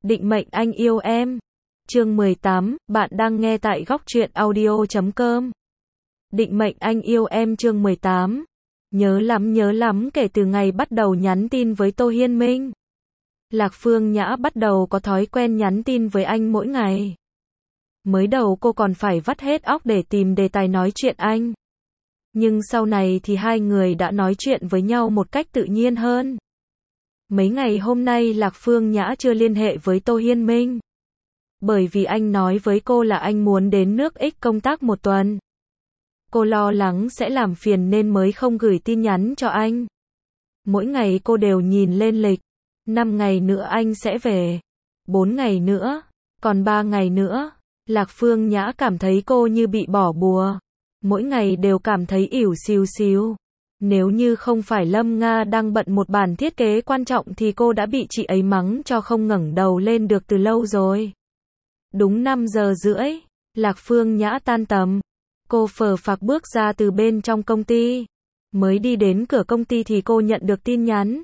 Định mệnh anh yêu em. Chương 18, bạn đang nghe tại góc truyện audio.com. Định mệnh anh yêu em chương 18. Nhớ lắm kể từ ngày bắt đầu nhắn tin với Tô Hiên Minh. Lạc Phương Nhã bắt đầu có thói quen nhắn tin với anh mỗi ngày. Mới đầu cô còn phải vắt hết óc để tìm đề tài nói chuyện anh. Nhưng sau này thì hai người đã nói chuyện với nhau một cách tự nhiên hơn. Mấy ngày hôm nay Lạc Phương Nhã chưa liên hệ với Tô Hiên Minh. Bởi vì anh nói với cô là anh muốn đến nước X công tác một tuần. Cô lo lắng sẽ làm phiền nên mới không gửi tin nhắn cho anh. Mỗi ngày cô đều nhìn lên lịch. 5 ngày nữa anh sẽ về. 4 ngày nữa. Còn 3 ngày nữa. Lạc Phương Nhã cảm thấy cô như bị bỏ bùa. Mỗi ngày đều cảm thấy ỉu xìu. Nếu như không phải Lâm Nga đang bận một bản thiết kế quan trọng thì cô đã bị chị ấy mắng cho không ngẩng đầu lên được từ lâu rồi. Đúng 5 giờ rưỡi, Lạc Phương Nhã tan tầm. Cô phờ phạc bước ra từ bên trong công ty. Mới đi đến cửa công ty thì cô nhận được tin nhắn.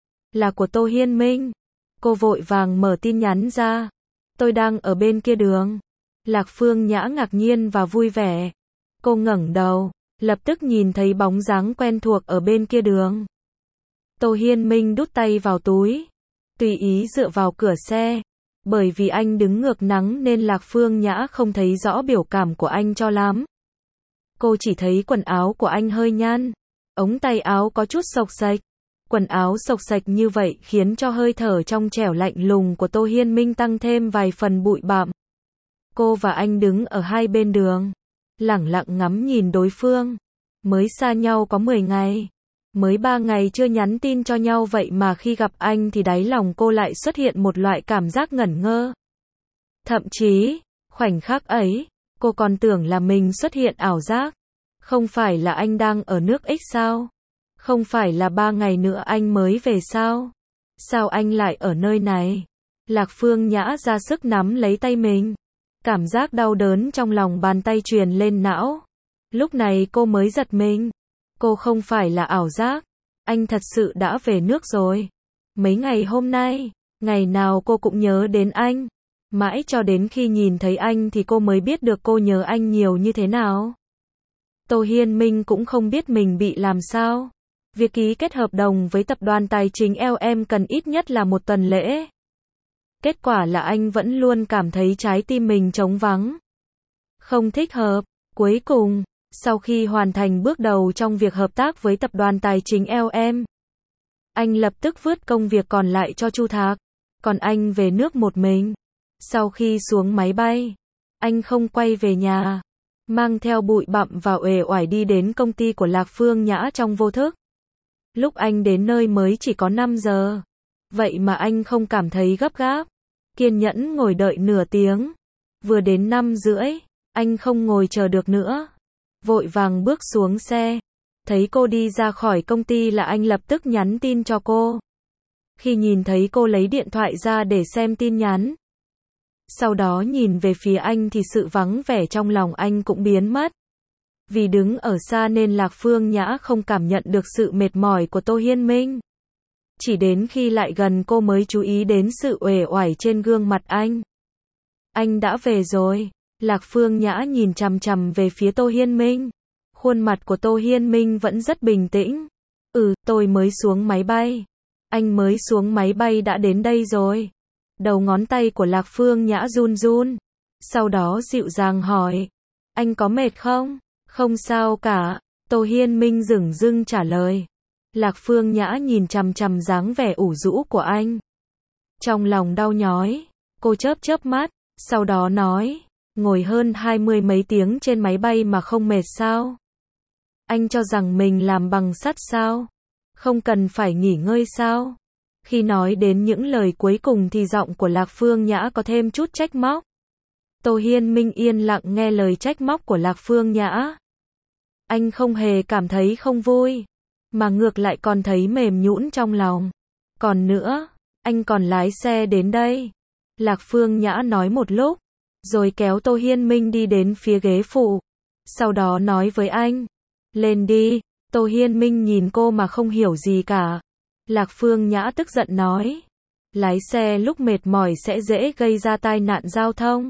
Là của Tô Hiên Minh. Cô vội vàng mở tin nhắn ra. Tôi đang ở bên kia đường. Lạc Phương Nhã ngạc nhiên và vui vẻ. Cô ngẩng đầu, lập tức nhìn thấy bóng dáng quen thuộc ở bên kia đường. Tô Hiên Minh đút tay vào túi, tùy ý dựa vào cửa xe. Bởi vì anh đứng ngược nắng nên Lạc Phương Nhã không thấy rõ biểu cảm của anh cho lắm. Cô chỉ thấy quần áo của anh hơi nhăn, ống tay áo có chút xộc xệch. Quần áo xộc xệch như vậy khiến cho hơi thở trong trẻo lạnh lùng của Tô Hiên Minh tăng thêm vài phần bụi bặm. Cô và anh đứng ở hai bên đường, lẳng lặng ngắm nhìn đối phương. Mới xa nhau có 10 ngày. Mới 3 ngày chưa nhắn tin cho nhau vậy mà khi gặp anh thì đáy lòng cô lại xuất hiện một loại cảm giác ngẩn ngơ. Thậm chí, khoảnh khắc ấy, cô còn tưởng là mình xuất hiện ảo giác. Không phải là anh đang ở nước X sao? Không phải là 3 ngày nữa anh mới về sao? Sao anh lại ở nơi này? Lạc Phương Nhã ra sức nắm lấy tay mình. Cảm giác đau đớn trong lòng bàn tay truyền lên não. Lúc này cô mới giật mình. Cô không phải là ảo giác. Anh thật sự đã về nước rồi. Mấy ngày hôm nay, ngày nào cô cũng nhớ đến anh. Mãi cho đến khi nhìn thấy anh thì cô mới biết được cô nhớ anh nhiều như thế nào. Tô Hiên Minh cũng không biết mình bị làm sao. Việc ký kết hợp đồng với tập đoàn tài chính LM cần ít nhất là 1 tuần lễ. Kết quả là anh vẫn luôn cảm thấy trái tim mình trống vắng. Không thích hợp. Cuối cùng, sau khi hoàn thành bước đầu trong việc hợp tác với tập đoàn tài chính LM, anh lập tức vứt công việc còn lại cho Chu Thạc. Còn anh về nước một mình. Sau khi xuống máy bay, anh không quay về nhà. Mang theo bụi bặm và uể oải đi đến công ty của Lạc Phương Nhã trong vô thức. Lúc anh đến nơi mới chỉ có 5 giờ. Vậy mà anh không cảm thấy gấp gáp. Kiên nhẫn ngồi đợi nửa tiếng. Vừa đến 5 rưỡi, anh không ngồi chờ được nữa. Vội vàng bước xuống xe. Thấy cô đi ra khỏi công ty là anh lập tức nhắn tin cho cô. Khi nhìn thấy cô lấy điện thoại ra để xem tin nhắn. Sau đó nhìn về phía anh thì sự vắng vẻ trong lòng anh cũng biến mất. Vì đứng ở xa nên Lạc Phương Nhã không cảm nhận được sự mệt mỏi của Tô Hiên Minh. Chỉ đến khi lại gần cô mới chú ý đến sự uể oải trên gương mặt anh. Anh đã về rồi. Lạc Phương Nhã nhìn chằm chằm về phía Tô Hiên Minh. Khuôn mặt của Tô Hiên Minh vẫn rất bình tĩnh. Tôi mới xuống máy bay. Anh mới xuống máy bay đã đến đây rồi. Đầu ngón tay của Lạc Phương Nhã run run. Sau đó dịu dàng hỏi. Anh có mệt không? Không sao cả. Tô Hiên Minh dửng dưng trả lời. Lạc Phương Nhã nhìn chằm chằm dáng vẻ ủ rũ của anh. Trong lòng đau nhói. Cô chớp mắt. Sau đó nói. Ngồi hơn 20 mấy tiếng trên máy bay mà không mệt sao? Anh cho rằng mình làm bằng sắt sao? Không cần phải nghỉ ngơi sao? Khi nói đến những lời cuối cùng thì giọng của Lạc Phương Nhã có thêm chút trách móc. Tô Hiên Minh yên lặng nghe lời trách móc của Lạc Phương Nhã. Anh không hề cảm thấy không vui, mà ngược lại còn thấy mềm nhũn trong lòng. Còn nữa, anh còn lái xe đến đây. Lạc Phương Nhã nói một lúc, rồi kéo Tô Hiên Minh đi đến phía ghế phụ. Sau đó nói với anh, lên đi. Tô Hiên Minh nhìn cô mà không hiểu gì cả. Lạc Phương Nhã tức giận nói, Lái xe lúc mệt mỏi sẽ dễ gây ra tai nạn giao thông.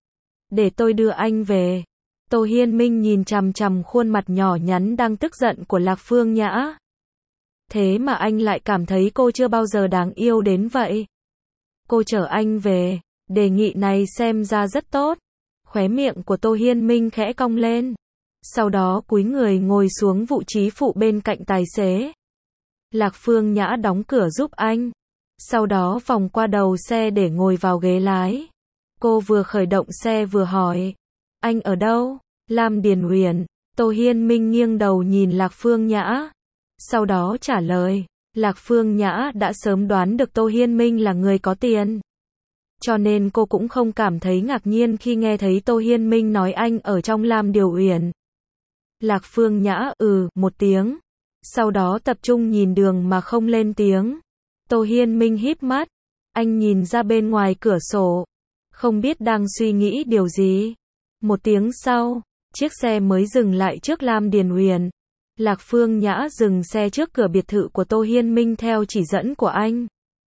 Để tôi đưa anh về. Tô Hiên Minh nhìn chằm chằm khuôn mặt nhỏ nhắn đang tức giận của Lạc Phương Nhã. Thế mà anh lại cảm thấy cô chưa bao giờ đáng yêu đến vậy. Cô chở anh về. Đề nghị này xem ra rất tốt. Khóe miệng của Tô Hiên Minh khẽ cong lên. Sau đó cúi người ngồi xuống vị trí phụ bên cạnh tài xế. Lạc Phương Nhã đóng cửa giúp anh. Sau đó vòng qua đầu xe để ngồi vào ghế lái. Cô vừa khởi động xe vừa hỏi. Anh ở đâu? Lam Điền Uyển. Tô Hiên Minh nghiêng đầu nhìn Lạc Phương Nhã. Sau đó trả lời. Lạc Phương Nhã đã sớm đoán được Tô Hiên Minh là người có tiền. Cho nên cô cũng không cảm thấy ngạc nhiên khi nghe thấy Tô Hiên Minh nói anh ở trong Lam Điền Uyển. Lạc Phương Nhã một tiếng. Sau đó tập trung nhìn đường mà không lên tiếng. Tô Hiên Minh híp mắt. Anh nhìn ra bên ngoài cửa sổ. Không biết đang suy nghĩ điều gì. Một tiếng sau, chiếc xe mới dừng lại trước Lam Điền Uyển. Lạc Phương Nhã dừng xe trước cửa biệt thự của Tô Hiên Minh theo chỉ dẫn của anh.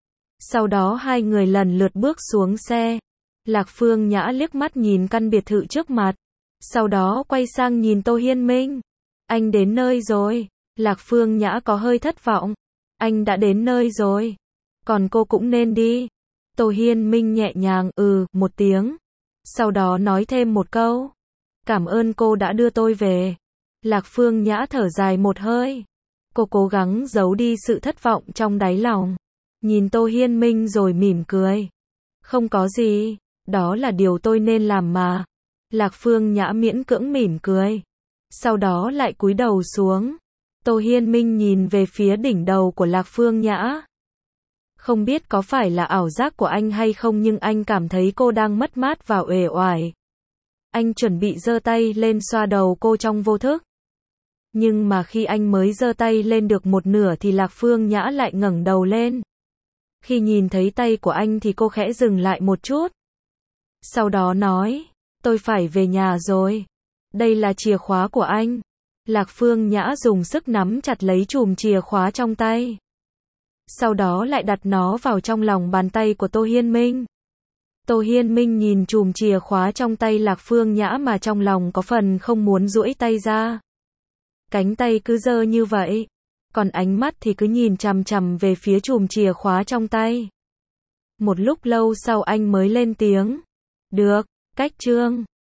Sau đó hai người lần lượt bước xuống xe. Lạc Phương Nhã liếc mắt nhìn căn biệt thự trước mặt. Sau đó quay sang nhìn Tô Hiên Minh. Anh đến nơi rồi. Lạc Phương Nhã có hơi thất vọng. Anh đã đến nơi rồi. Còn cô cũng nên đi. Tô Hiên Minh nhẹ nhàng một tiếng. Sau đó nói thêm một câu. Cảm ơn cô đã đưa tôi về. Lạc Phương Nhã thở dài một hơi. Cô cố gắng giấu đi sự thất vọng trong đáy lòng. Nhìn Tô Hiên Minh rồi mỉm cười. Không có gì. Đó là điều tôi nên làm mà. Lạc Phương Nhã miễn cưỡng mỉm cười. Sau đó lại cúi đầu xuống. Tô Hiên Minh nhìn về phía đỉnh đầu của Lạc Phương Nhã. Không biết có phải là ảo giác của anh hay không nhưng anh cảm thấy cô đang mất mát và uể oải. Anh chuẩn bị giơ tay lên xoa đầu cô trong vô thức. Nhưng mà khi anh mới giơ tay lên được một nửa thì Lạc Phương Nhã lại ngẩng đầu lên. Khi nhìn thấy tay của anh thì cô khẽ dừng lại một chút. Sau đó nói, tôi phải về nhà rồi. Đây là chìa khóa của anh. Lạc Phương Nhã dùng sức nắm chặt lấy chùm chìa khóa trong tay. Sau đó lại đặt nó vào trong lòng bàn tay của Tô Hiên Minh. Tô Hiên Minh nhìn chùm chìa khóa trong tay Lạc Phương Nhã mà trong lòng có phần không muốn duỗi tay ra. Cánh tay cứ giơ như vậy. Còn ánh mắt thì cứ nhìn chằm chằm về phía chùm chìa khóa trong tay. Một lúc lâu sau anh mới lên tiếng. Được, cách chương.